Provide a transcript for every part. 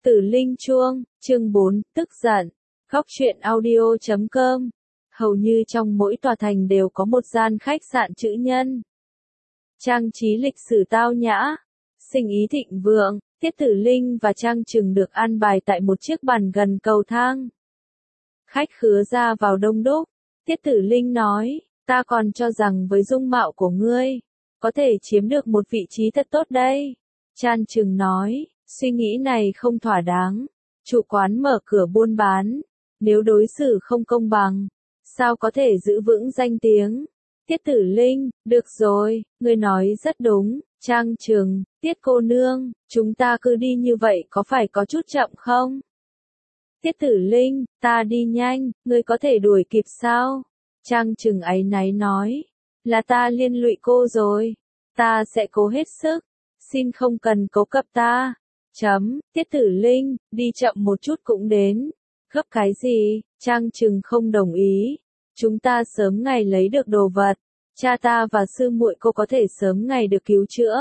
Tử Linh Chuông, chương 4, tức giận. Góc truyện audio.com. Hầu như trong mỗi tòa thành đều có một gian khách sạn chữ nhân. Trang trí lịch sử tao nhã, sinh ý thịnh vượng, Tiết Tử Linh và Trang Trừng được an bài tại một chiếc bàn gần cầu thang. Khách khứa ra vào đông đúc, Tiết Tử Linh nói, ta còn cho rằng với dung mạo của ngươi, có thể chiếm được một vị trí thật tốt đây. Trang Trừng nói, suy nghĩ này không thỏa đáng. Chủ quán mở cửa buôn bán, nếu đối xử không công bằng, sao có thể giữ vững danh tiếng? Tiết Tử Linh, được rồi, ngươi nói rất đúng. Trang Trừng, Tiết cô nương, chúng ta cứ đi như vậy có phải có chút chậm không? Tiết Tử Linh, ta đi nhanh, ngươi có thể đuổi kịp sao? Trang Trừng áy náy nói, là ta liên lụy cô rồi, ta sẽ cố hết sức, xin không cần cố cập ta. Tiết Tử Linh, đi chậm một chút cũng đến. Gấp cái gì? Trang Trừng không đồng ý. Chúng ta sớm ngày lấy được đồ vật. Cha ta và sư muội cô có thể sớm ngày được cứu chữa.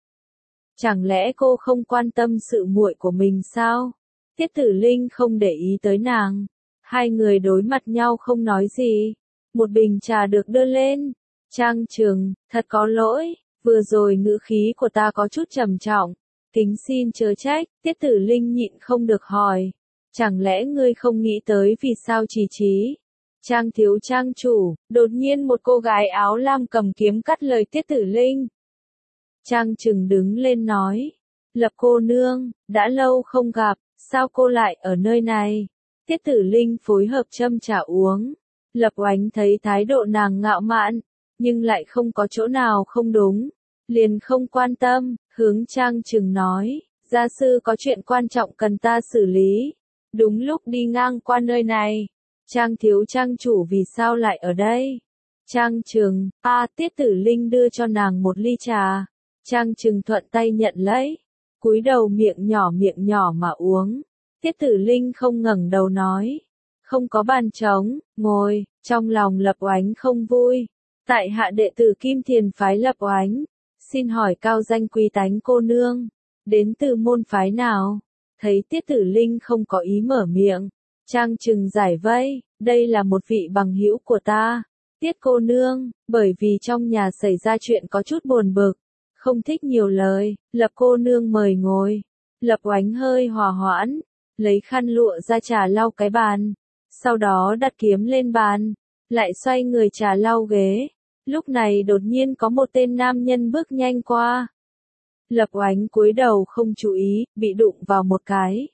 Chẳng lẽ cô không quan tâm sự muội của mình sao? Tiết Tử Linh không để ý tới nàng. Hai người đối mặt nhau không nói gì. Một bình trà được đưa lên. Trang Trừng, thật có lỗi, vừa rồi ngữ khí của ta có chút trầm trọng. Kính xin chớ trách, Tiết Tử Linh nhịn không được hỏi. Chẳng lẽ ngươi không nghĩ tới vì sao Trì Trí? Trang thiếu trang chủ, đột nhiên một cô gái áo lam cầm kiếm cắt lời Tiết Tử Linh. Trang Trừng đứng lên nói, Lập cô nương, đã lâu không gặp, sao cô lại ở nơi này? Tiết Tử Linh phối hợp châm trà uống. Lập Oánh thấy thái độ nàng ngạo mạn, nhưng lại không có chỗ nào không đúng. Liền không quan tâm, hướng Trang Trừng nói, gia sư có chuyện quan trọng cần ta xử lý. Đúng lúc đi ngang qua nơi này. Trang thiếu trang chủ vì sao lại ở đây? Trang Trừng, Tiết Tử Linh đưa cho nàng một ly trà. Trang Trừng thuận tay nhận lấy, cúi đầu miệng nhỏ mà uống. Tiết Tử Linh không ngẩng đầu nói, không có bàn trống, ngồi. Trong lòng Lập Oánh không vui. Tại hạ đệ tử Kim Thiền phái Lập Oánh. Xin hỏi cao danh quý tánh cô nương, đến từ môn phái nào? Thấy Tiết Tử Linh không có ý mở miệng, Trang Trừng giải vây, đây là một vị bằng hữu của ta. Tiết cô nương, bởi vì trong nhà xảy ra chuyện có chút buồn bực, không thích nhiều lời, Lập cô nương mời ngồi. Lập Oánh hơi hòa hoãn, lấy khăn lụa ra trà lau cái bàn, sau đó đặt kiếm lên bàn, lại xoay người trà lau ghế. Lúc này đột nhiên có một tên nam nhân bước nhanh qua. Lập Oánh cúi đầu không chú ý, bị đụng vào một cái.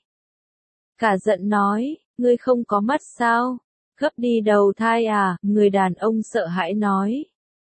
Cả giận nói, ngươi không có mắt sao? Gấp đi đầu thai à? Người đàn ông sợ hãi nói.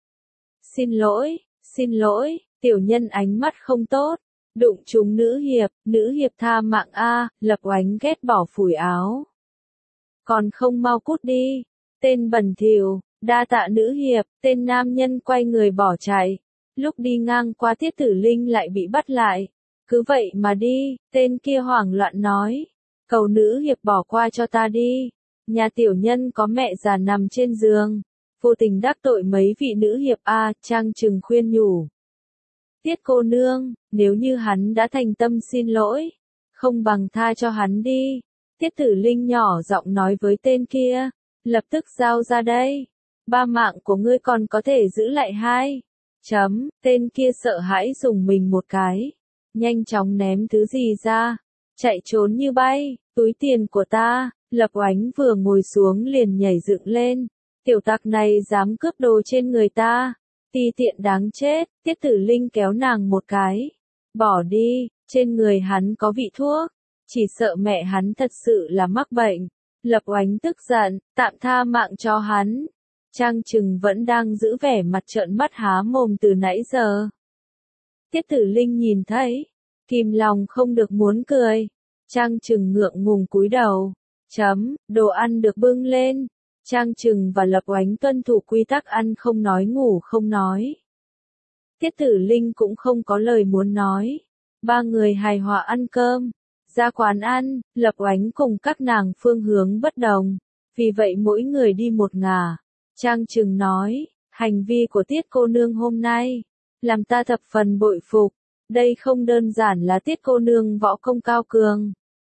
Xin lỗi, tiểu nhân ánh mắt không tốt. Đụng trúng nữ hiệp tha mạng a. Lập Oánh ghét bỏ phủi áo. Còn không mau cút đi, tên bẩn thỉu. Đa tạ nữ hiệp, tên nam nhân quay người bỏ chạy. Lúc đi ngang qua Tiết Tử Linh lại bị bắt lại. Cứ vậy mà đi, tên kia hoảng loạn nói. Cầu nữ hiệp bỏ qua cho ta đi. Nhà tiểu nhân có mẹ già nằm trên giường. Vô tình đắc tội mấy vị nữ hiệp Trang Trừng khuyên nhủ. Tiết cô nương, nếu như hắn đã thành tâm xin lỗi, không bằng tha cho hắn đi. Tiết Tử Linh nhỏ giọng nói với tên kia. Lập tức giao ra đây. 3 mạng của ngươi còn có thể giữ lại 2. Tên kia sợ hãi dùng mình một cái. Nhanh chóng ném thứ gì ra. Chạy trốn như bay. Túi tiền của ta. Lập Oánh vừa ngồi xuống liền nhảy dựng lên. Tiểu tặc này dám cướp đồ trên người ta. Ti tiện đáng chết. Tiết Tử Linh kéo nàng một cái. Bỏ đi. Trên người hắn có vị thuốc. Chỉ sợ mẹ hắn thật sự là mắc bệnh. Lập Oánh tức giận. Tạm tha mạng cho hắn. Trang Trừng vẫn đang giữ vẻ mặt trợn mắt há mồm từ nãy giờ. Tiết Tử Linh nhìn thấy, kìm lòng không được muốn cười. Trang Trừng ngượng ngùng cúi đầu. Đồ ăn được bưng lên. Trang Trừng và Lập Oánh tuân thủ quy tắc ăn không nói ngủ không nói. Tiết Tử Linh cũng không có lời muốn nói. 3 người hài hòa ăn cơm. Ra quán ăn, Lập Oánh cùng các nàng phương hướng bất đồng. Vì vậy mỗi người đi một ngả. Trang Trừng nói, hành vi của Tiết cô nương hôm nay, làm ta thập phần bội phục. Đây không đơn giản là Tiết cô nương võ công cao cường.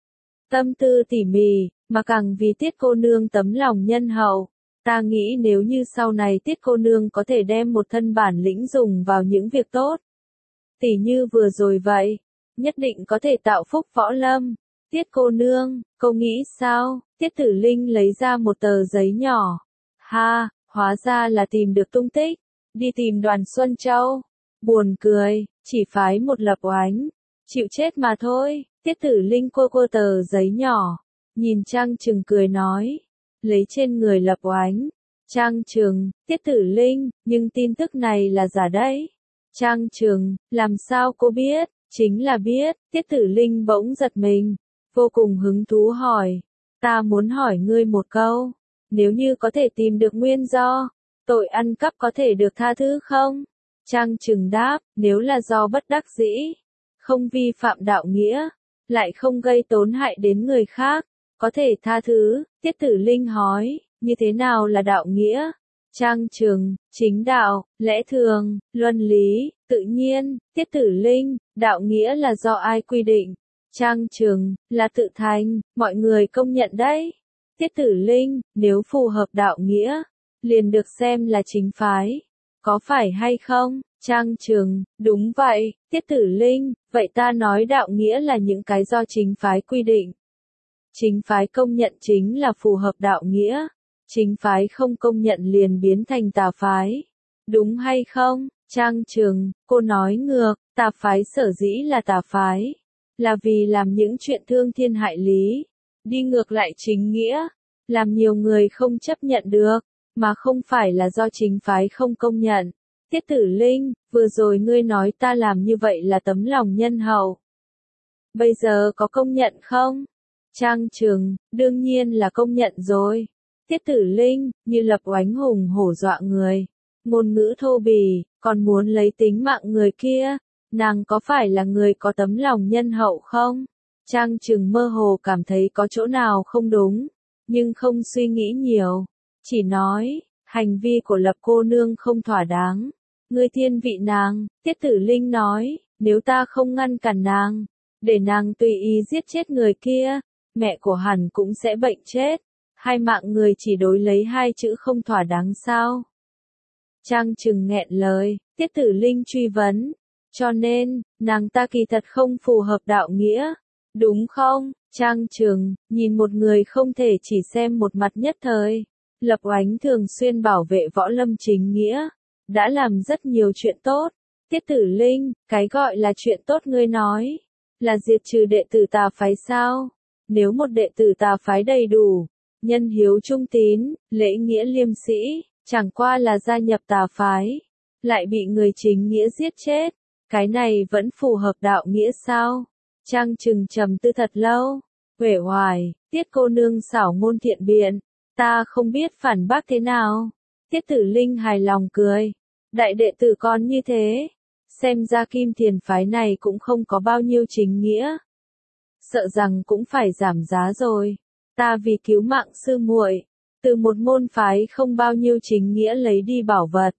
tâm tư tỉ mỉ, mà càng vì Tiết cô nương tấm lòng nhân hậu. Ta nghĩ nếu như sau này Tiết cô nương có thể đem một thân bản lĩnh dùng vào những việc tốt, tỉ như vừa rồi vậy, nhất định có thể tạo phúc võ lâm. Tiết cô nương, cô nghĩ sao? Tiết Tử Linh lấy ra một tờ giấy nhỏ. Ha, hóa ra là tìm được tung tích. Đi tìm Đoàn Xuân Châu. Buồn cười, chỉ phái một Lập Oánh. Chịu chết mà thôi. Tiết Tử Linh cua cua tờ giấy nhỏ. Nhìn Trang Trừng cười nói. Lấy trên người Lập Oánh. Trang Trừng, Tiết Tử Linh, nhưng tin tức này là giả đấy. Trang Trừng, làm sao cô biết? Chính là biết. Tiết Tử Linh bỗng giật mình. Vô cùng hứng thú hỏi. Ta muốn hỏi ngươi một câu. Nếu như có thể tìm được nguyên do, tội ăn cắp có thể được tha thứ không? Trang Trừng đáp, nếu là do bất đắc dĩ, không vi phạm đạo nghĩa, lại không gây tổn hại đến người khác, có thể tha thứ. Tiết Tử Linh hỏi, như thế nào là đạo nghĩa? Trang Trừng, chính đạo, lẽ thường, luân lý, tự nhiên. Tiết Tử Linh, đạo nghĩa là do ai quy định? Trang Trừng, là tự thành, mọi người công nhận đấy. Tiết Tử Linh, nếu phù hợp đạo nghĩa, liền được xem là chính phái. Có phải hay không? Trang Trừng, đúng vậy. Tiết Tử Linh, vậy ta nói đạo nghĩa là những cái do chính phái quy định. Chính phái công nhận chính là phù hợp đạo nghĩa. Chính phái không công nhận liền biến thành tà phái. Đúng hay không? Trang Trừng, cô nói ngược, tà phái sở dĩ là tà phái, là vì làm những chuyện thương thiên hại lý, đi ngược lại chính nghĩa, làm nhiều người không chấp nhận được, mà không phải là do chính phái không công nhận. Tiết Tử Linh, vừa rồi ngươi nói ta làm như vậy là tấm lòng nhân hậu. Bây giờ có công nhận không? Trang Trừng, đương nhiên là công nhận rồi. Tiết Tử Linh, như Lập Oánh hùng hổ dọa người, ngôn ngữ thô bỉ, còn muốn lấy tính mạng người kia. Nàng có phải là người có tấm lòng nhân hậu không? Trang Trừng mơ hồ cảm thấy có chỗ nào không đúng, nhưng không suy nghĩ nhiều. Chỉ nói, hành vi của Lập cô nương không thỏa đáng. Ngươi thiên vị nàng. Tiết Tử Linh nói, nếu ta không ngăn cản nàng, để nàng tùy ý giết chết người kia, mẹ của hắn cũng sẽ bệnh chết. Hai mạng người chỉ đối lấy hai chữ không thỏa đáng sao? Trang Trừng nghẹn lời. Tiết Tử Linh truy vấn. Cho nên, nàng ta kỳ thật không phù hợp đạo nghĩa, đúng không? Trang Trừng, nhìn một người không thể chỉ xem một mặt nhất thời. Lập Oánh thường xuyên bảo vệ võ lâm chính nghĩa, đã làm rất nhiều chuyện tốt. Tiết Tử Linh, cái gọi là chuyện tốt ngươi nói, là diệt trừ đệ tử tà phái sao? Nếu một đệ tử tà phái đầy đủ, nhân hiếu trung tín, lễ nghĩa liêm sĩ, chẳng qua là gia nhập tà phái, lại bị người chính nghĩa giết chết. Cái này vẫn phù hợp đạo nghĩa sao? Trang Trừng trầm tư thật lâu. Uể oải, Tiết cô nương xảo ngôn thiện biện. Ta không biết phản bác thế nào. Tiết Tử Linh hài lòng cười. Đại đệ tử con như thế. Xem ra Kim Thiền phái này cũng không có bao nhiêu chính nghĩa. Sợ rằng cũng phải giảm giá rồi. Ta vì cứu mạng sư muội, từ một môn phái không bao nhiêu chính nghĩa lấy đi bảo vật.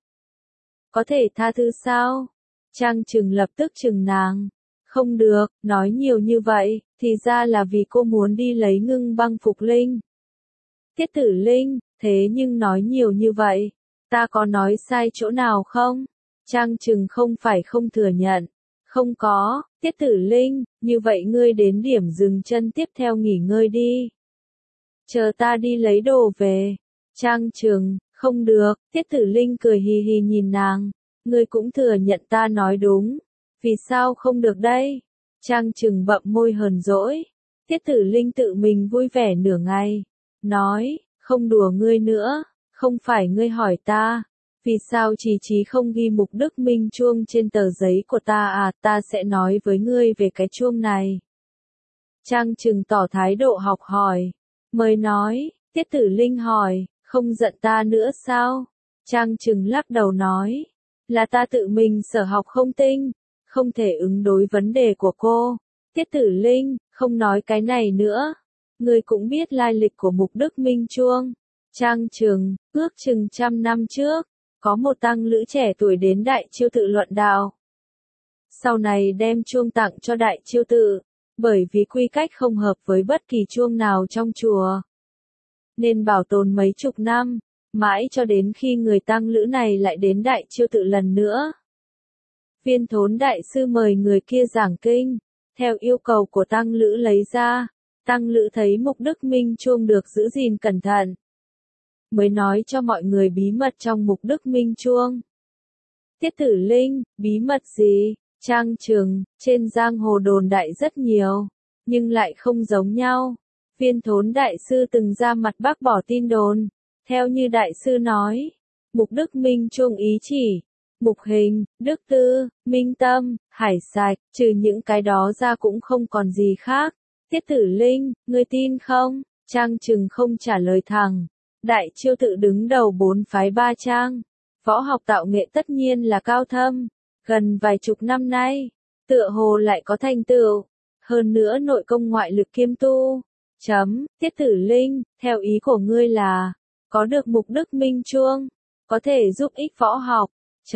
Có thể tha thứ sao? Trang Trừng lập tức trừng nàng. Không được, nói nhiều như vậy, thì ra là vì cô muốn đi lấy Ngưng Băng Phục Linh. Tiết Tử Linh, thế nhưng nói nhiều như vậy, ta có nói sai chỗ nào không? Trang Trừng không phải không thừa nhận. Không có. Tiết Tử Linh, như vậy ngươi đến điểm dừng chân tiếp theo nghỉ ngơi đi. Chờ ta đi lấy đồ về. Trang Trừng, không được. Tiết Tử Linh cười hì hì nhìn nàng. Ngươi cũng thừa nhận ta nói đúng. Vì sao không được đây? Trang Trừng bậm môi hờn dỗi. Tiết Tử Linh tự mình vui vẻ nửa ngày. Nói, không đùa ngươi nữa. Không phải ngươi hỏi ta. Vì sao Chí Chí không ghi mục đức minh chuông trên tờ giấy của ta à? Ta sẽ nói với ngươi về cái chuông này. Trang Trừng tỏ thái độ học hỏi. Mới nói, Tiết Tử Linh hỏi, không giận ta nữa sao? Trang Trừng lắc đầu nói. Là ta tự mình sở học không tinh, không thể ứng đối vấn đề của cô. Tiết Tử Linh, không nói cái này nữa. Ngươi cũng biết lai lịch của mục đức minh chuông. Trang Trừng, ước chừng 100 năm trước, có một tăng lữ trẻ tuổi đến Đại Chiêu Tự luận đạo. Sau này đem chuông tặng cho Đại Chiêu Tự. Bởi vì quy cách không hợp với bất kỳ chuông nào trong chùa. Nên bảo tồn mấy chục năm, mãi cho đến khi người tăng lữ này lại đến Đại Chiêu Tự lần nữa. Viên Thốn đại sư mời người kia giảng kinh, theo yêu cầu của tăng lữ lấy ra, tăng lữ thấy Mục Đức Minh chuông được giữ gìn cẩn thận. Mới nói cho mọi người bí mật trong Mục Đức Minh chuông. Tiết Tử Linh, bí mật gì? Trang Trừng, trên giang hồ đồn đại rất nhiều, nhưng lại không giống nhau. Viên Thốn đại sư từng ra mặt bác bỏ tin đồn. Theo như đại sư nói, Mục Đức Minh chuông ý chỉ Mục Hình, Đức Tư, Minh Tâm, Hải Sạch, trừ những cái đó ra cũng không còn gì khác. Tiết Tử Linh, ngươi tin không? Trang Trừng không trả lời thẳng. Đại Chiêu Tự đứng đầu 4 phái 3 trang. Võ học tạo nghệ tất nhiên là cao thâm. Gần vài chục năm nay, tựa hồ lại có thành tựu. Hơn nữa nội công ngoại lực kiêm tu. Tiết Tử Linh, theo ý của ngươi là, có được Mục Đức Minh chuông, có thể giúp ích võ học.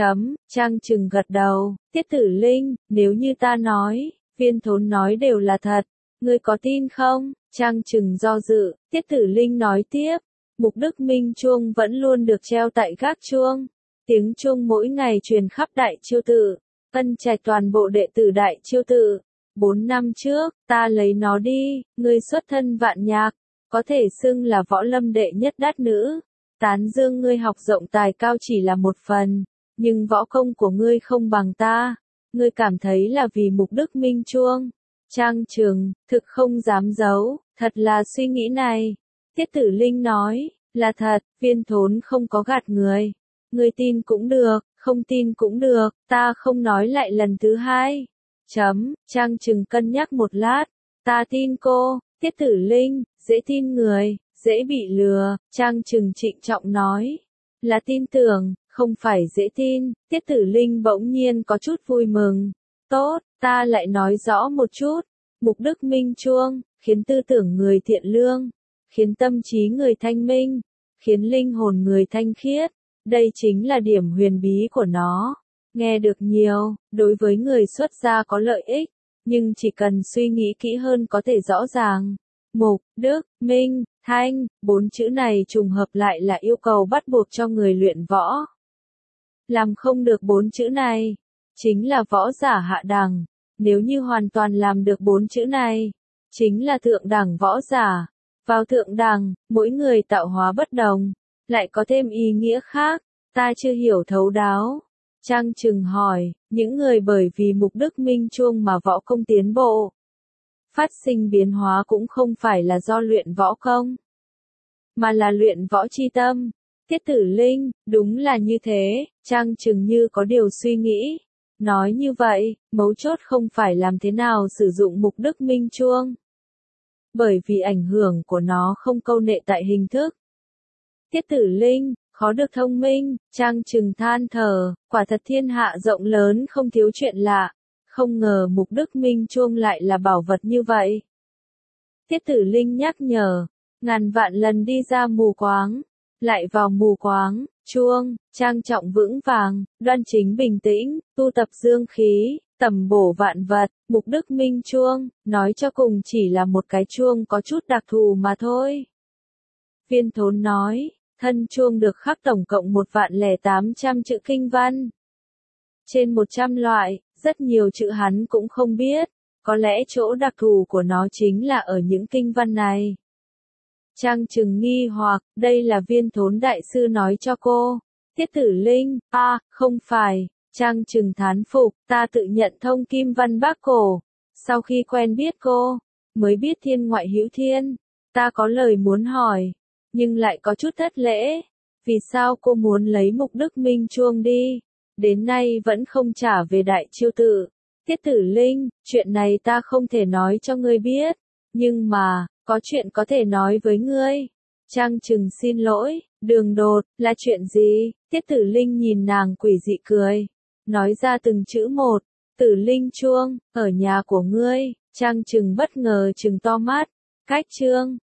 Trang Trừng gật đầu. Tiết Tử Linh, nếu như ta nói, Viên Thốn nói đều là thật, ngươi có tin không? Trang Trừng do dự. Tiết Tử Linh nói tiếp, Mục Đức Minh chuông vẫn luôn được treo tại gác chuông. Tiếng chuông mỗi ngày truyền khắp Đại Chiêu Tự, ân trạch toàn bộ đệ tử Đại Chiêu Tự. 4 năm trước, ta lấy nó đi, ngươi xuất thân vạn nhạc, có thể xưng là võ lâm đệ nhất đát nữ. Tán dương ngươi học rộng tài cao chỉ là một phần, nhưng võ công của ngươi không bằng ta. Ngươi cảm thấy là vì Mục Đức Minh chuông. Trang Trừng, thực không dám giấu, thật là suy nghĩ này. Tiết Tử Linh nói, là thật, Viên Thốn không có gạt người. Ngươi tin cũng được, không tin cũng được, ta không nói lại lần thứ hai. Trang Trừng cân nhắc một lát, ta tin cô. Tiết Tử Linh, dễ tin người, dễ bị lừa. Trang Trừng trịnh trọng nói, là tin tưởng, không phải dễ tin. Tiết Tử Linh bỗng nhiên có chút vui mừng. Tốt, ta lại nói rõ một chút. Mục Đức Minh chuông, khiến tư tưởng người thiện lương, khiến tâm trí người thanh minh, khiến linh hồn người thanh khiết. Đây chính là điểm huyền bí của nó. Nghe được nhiều, đối với người xuất gia có lợi ích, nhưng chỉ cần suy nghĩ kỹ hơn có thể rõ ràng. Mục, Đức, Minh, Thanh, 4 chữ này trùng hợp lại là yêu cầu bắt buộc cho người luyện võ. Làm không được 4 chữ này, chính là võ giả hạ đẳng. Nếu như hoàn toàn làm được 4 chữ này, chính là thượng đẳng võ giả. Vào thượng đẳng, mỗi người tạo hóa bất đồng, lại có thêm ý nghĩa khác, ta chưa hiểu thấu đáo. Trang Trừng hỏi, những người bởi vì Mục Đức Minh chuông mà võ công tiến bộ, phát sinh biến hóa cũng không phải là do luyện võ công, mà là luyện võ chi tâm. Tiết Tử Linh, đúng là như thế. Trang Trừng như có điều suy nghĩ. Nói như vậy, mấu chốt không phải làm thế nào sử dụng Mục Đức Minh chuông, bởi vì ảnh hưởng của nó không câu nệ tại hình thức. Tiết Tử Linh, khó được thông minh. Trang Trừng than thở, quả thật thiên hạ rộng lớn không thiếu chuyện lạ. Không ngờ Mục Đức Minh chuông lại là bảo vật như vậy. Tiết Tử Linh nhắc nhở, ngàn vạn lần đi ra mù quáng, lại vào mù quáng. Chuông, trang trọng vững vàng, đoan chính bình tĩnh, tu tập dương khí, tầm bổ vạn vật. Mục Đức Minh chuông, nói cho cùng chỉ là một cái chuông có chút đặc thù mà thôi. Viên Thốn nói, thân chuông được khắc tổng cộng 1.800 chữ kinh văn. Trên 100 loại, rất nhiều chữ hắn cũng không biết, có lẽ chỗ đặc thù của nó chính là ở những kinh văn này. Trang Trừng nghi hoặc, đây là Viên Thốn đại sư nói cho cô. Tiết Tử Linh, không phải. Trang Trừng thán phục, ta tự nhận thông kim văn bác cổ. Sau khi quen biết cô, mới biết thiên ngoại hữu thiên. Ta có lời muốn hỏi, nhưng lại có chút thất lễ. Vì sao cô muốn lấy Mục Đức Minh chuông đi? Đến nay vẫn không trả về Đại Chiêu Tự. Tiết Tử Linh, chuyện này ta không thể nói cho ngươi biết. Nhưng mà, có chuyện có thể nói với ngươi. Trang Trừng xin lỗi, đường đột, là chuyện gì? Tiết Tử Linh nhìn nàng quỷ dị cười. Nói ra từng chữ một. Tử Linh chuông, ở nhà của ngươi. Trang Trừng bất ngờ trừng to mắt. Cách chương.